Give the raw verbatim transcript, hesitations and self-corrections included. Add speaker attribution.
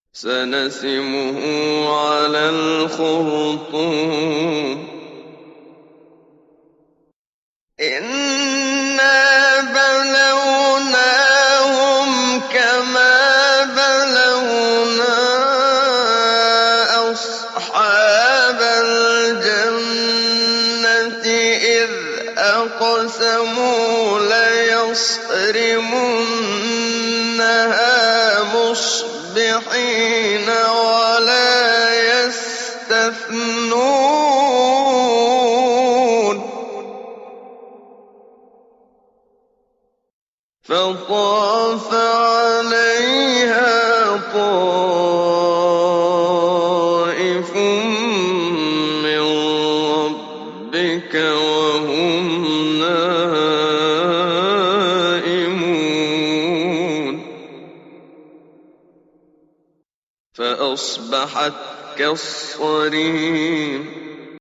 Speaker 1: سنسمه على الخرطوم إنا بلوناهم كما بلونا أصحاب الجنة إذ أقسموا ليصرمنها مصبحين ولا يستثنون فطاف عليها طائف من ربك وهم نائمون فأصبحت كالصريم